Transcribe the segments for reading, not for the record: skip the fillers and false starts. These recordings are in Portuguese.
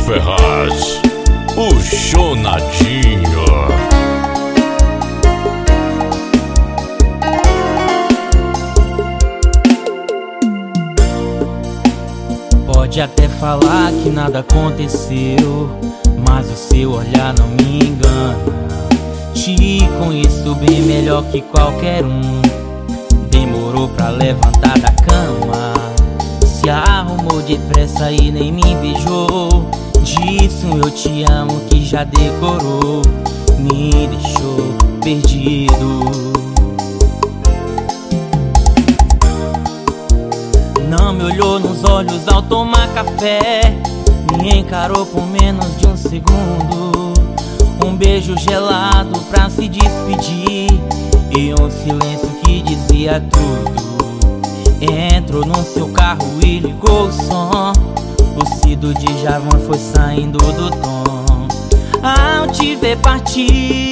Ferraz, o Chonadinho. Pode até falar que nada aconteceu, mas o seu olhar não me engana. Te conheço bem melhor que qualquer um. Demorou pra levantar da cama, se arrumou depressa e nem me beijou. Disse um eu te amo que já decorou, me deixou perdido. Não me olhou nos olhos ao tomar café, me encarou por menos de um segundo. Um beijo gelado pra se despedir e um silêncio que dizia tudo. Entrou no seu carro e ligou o som, o Cido de Javan foi saindo do tom. Ao te ver partir,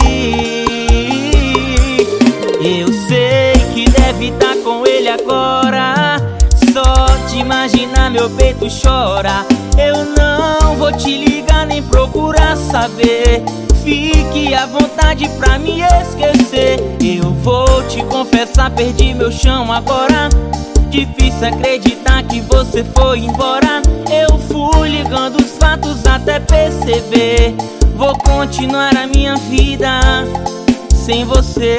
eu sei que deve estar com ele agora. Só de imaginar meu peito chora. Eu não vou te ligar nem procurar saber. Fique à vontade pra me esquecer. Eu vou te confessar, perdi meu chão agora. Difícil acreditar que você foi embora. Eu fui ligando os fatos até perceber. Vou continuar a minha vida sem você.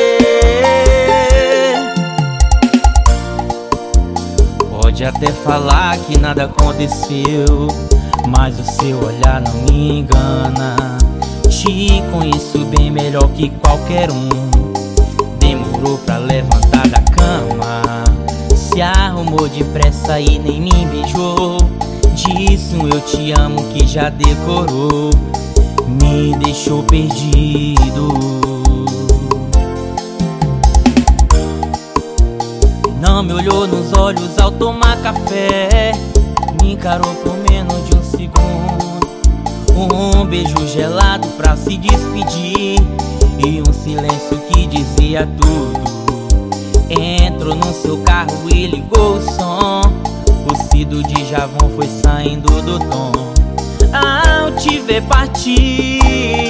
Pode até falar que nada aconteceu, mas o seu olhar não me engana. Te conheço bem melhor que qualquer um. Demorou pra levantar da cama, se arrumou depressa e nem me beijou. Disse um eu te amo que já decorou, me deixou perdido. Não me olhou nos olhos ao tomar café, me encarou por menos de um segundo. Um beijo gelado pra se despedir e um silêncio que dizia tudo. Entrou no seu carro e ligou o som, o Cido de Javan foi saindo do tom. Ao te ver partir,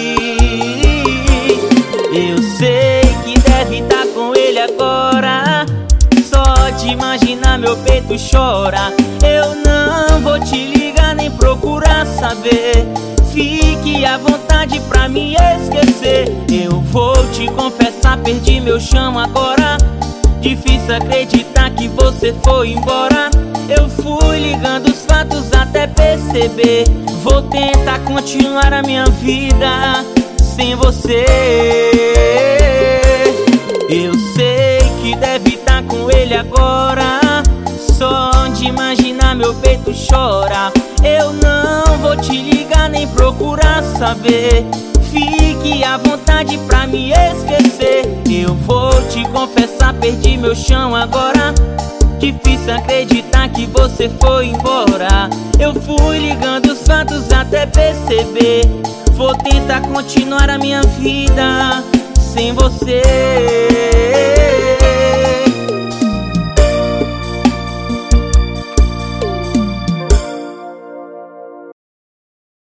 eu sei que deve estar com ele agora. Só de imaginar meu peito chora. Eu não vou te ligar nem procurar saber. Fique à vontade pra me esquecer. Eu vou te confessar, perdi meu chão agora. Difícil acreditar que você foi embora. Eu fui ligando os fatos até perceber. Vou tentar continuar a minha vida sem você. Eu sei que deve estar com ele agora. Só de imaginar meu peito chora. Eu não vou te ligar nem procurar saber. Fique à vontade pra me esquecer. Eu vou te confessar, perdi meu chão agora. Difícil acreditar que você foi embora. Eu fui ligando os fatos até perceber. Vou tentar continuar a minha vida sem você.